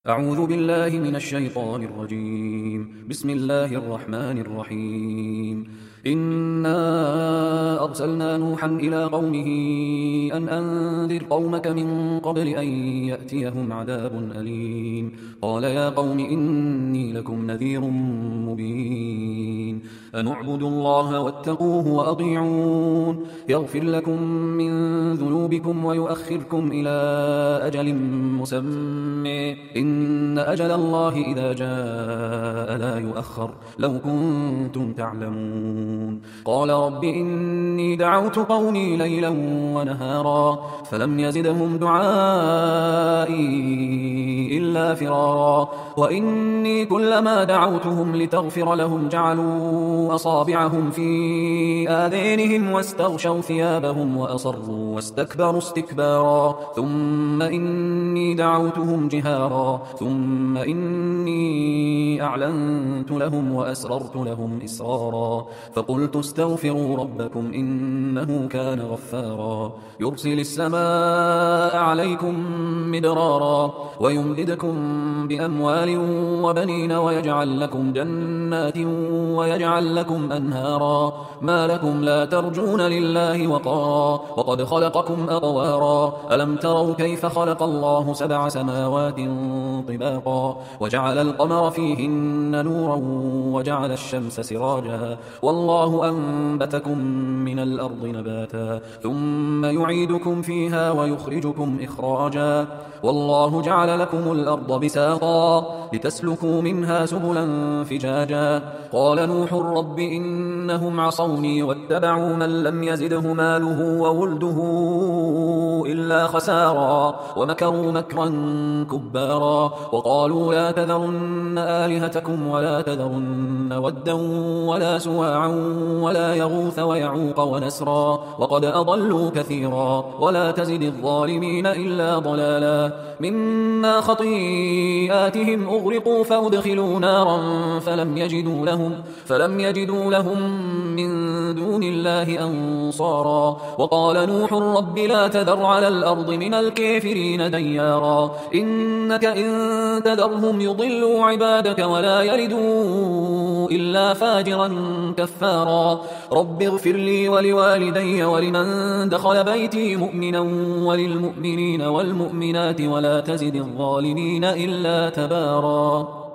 أعوذ بالله من الشيطان الرجيم. بسم الله الرحمن الرحيم. إنا أرسلنا نوحا إلى قومه أن أنذر قومك من قبل أن يأتيهم عذاب أليم. قال يا قوم إني لكم نذير مبين. أن اعبدوا الله واتقوه وأطيعون يغفر لكم من ذنوبكم ويؤخركم إلى أجل مسمى إن أجل الله إذا جاء لا يؤخر لو كنتم تعلمون. قال رب إني دعوت قومي ليلا ونهارا فلم يزدهم دعائي إلا فرارا وإني كلما دعوتهم لتغفر لهم جعلوا أصابعهم في آذانهم واستغشوا ثيابهم وأصروا واستكبروا استكبارا ثم إني دعوتهم جهارا ثم إني أعلنت لهم وأسررت لهم إسرارا فقلت استغفروا ربكم إنه كان غفارا يرسل السماء عليكم مدرارا ويمددكم بأموال وبنين ويجعل لكم جنات ويجعل لكم أنهارا ما لكم لا ترجون لله وقارا وقد خلقكم أطوارا ألم تروا كيف خلق الله 7 سماوات طباقا وجعل القمر فيهن نورا وجعل الشمس سراجا والله أنبتكم من الأرض نباتا ثم يعيدكم فيها ويخرجكم إخراجا والله جعل لكم الأرض بساطا لتسلكوا منها سبلا فجاجا قال نوح رب إنهم عصوني واتبعوا من لم يزده ماله وولده إلا خسارا ومكروا مكرا كبارا وقالوا لا تذرن آلهتكم ولا تذرن ودا ولا سواعا ولا يغوث ويعوق ونسرا وقد أضلوا كثيرا ولا تزد الظالمين إلا ضلالا مما خطيئاتهم أغرقوا فأدخلوا نارا فلم يجدوا لهم من دون الله أنصارا وقال نوح رب لا تذر على الأرض من الكافرين ديارا إنك إن تذرهم يضلوا عبادك ولا يلدوا إلا فاجرا كفارا رب اغفر لي ولوالدي ولمن دخل بيتي مؤمنا وللمؤمنين والمؤمنات ولا تزد الظالمين إلا تبارا.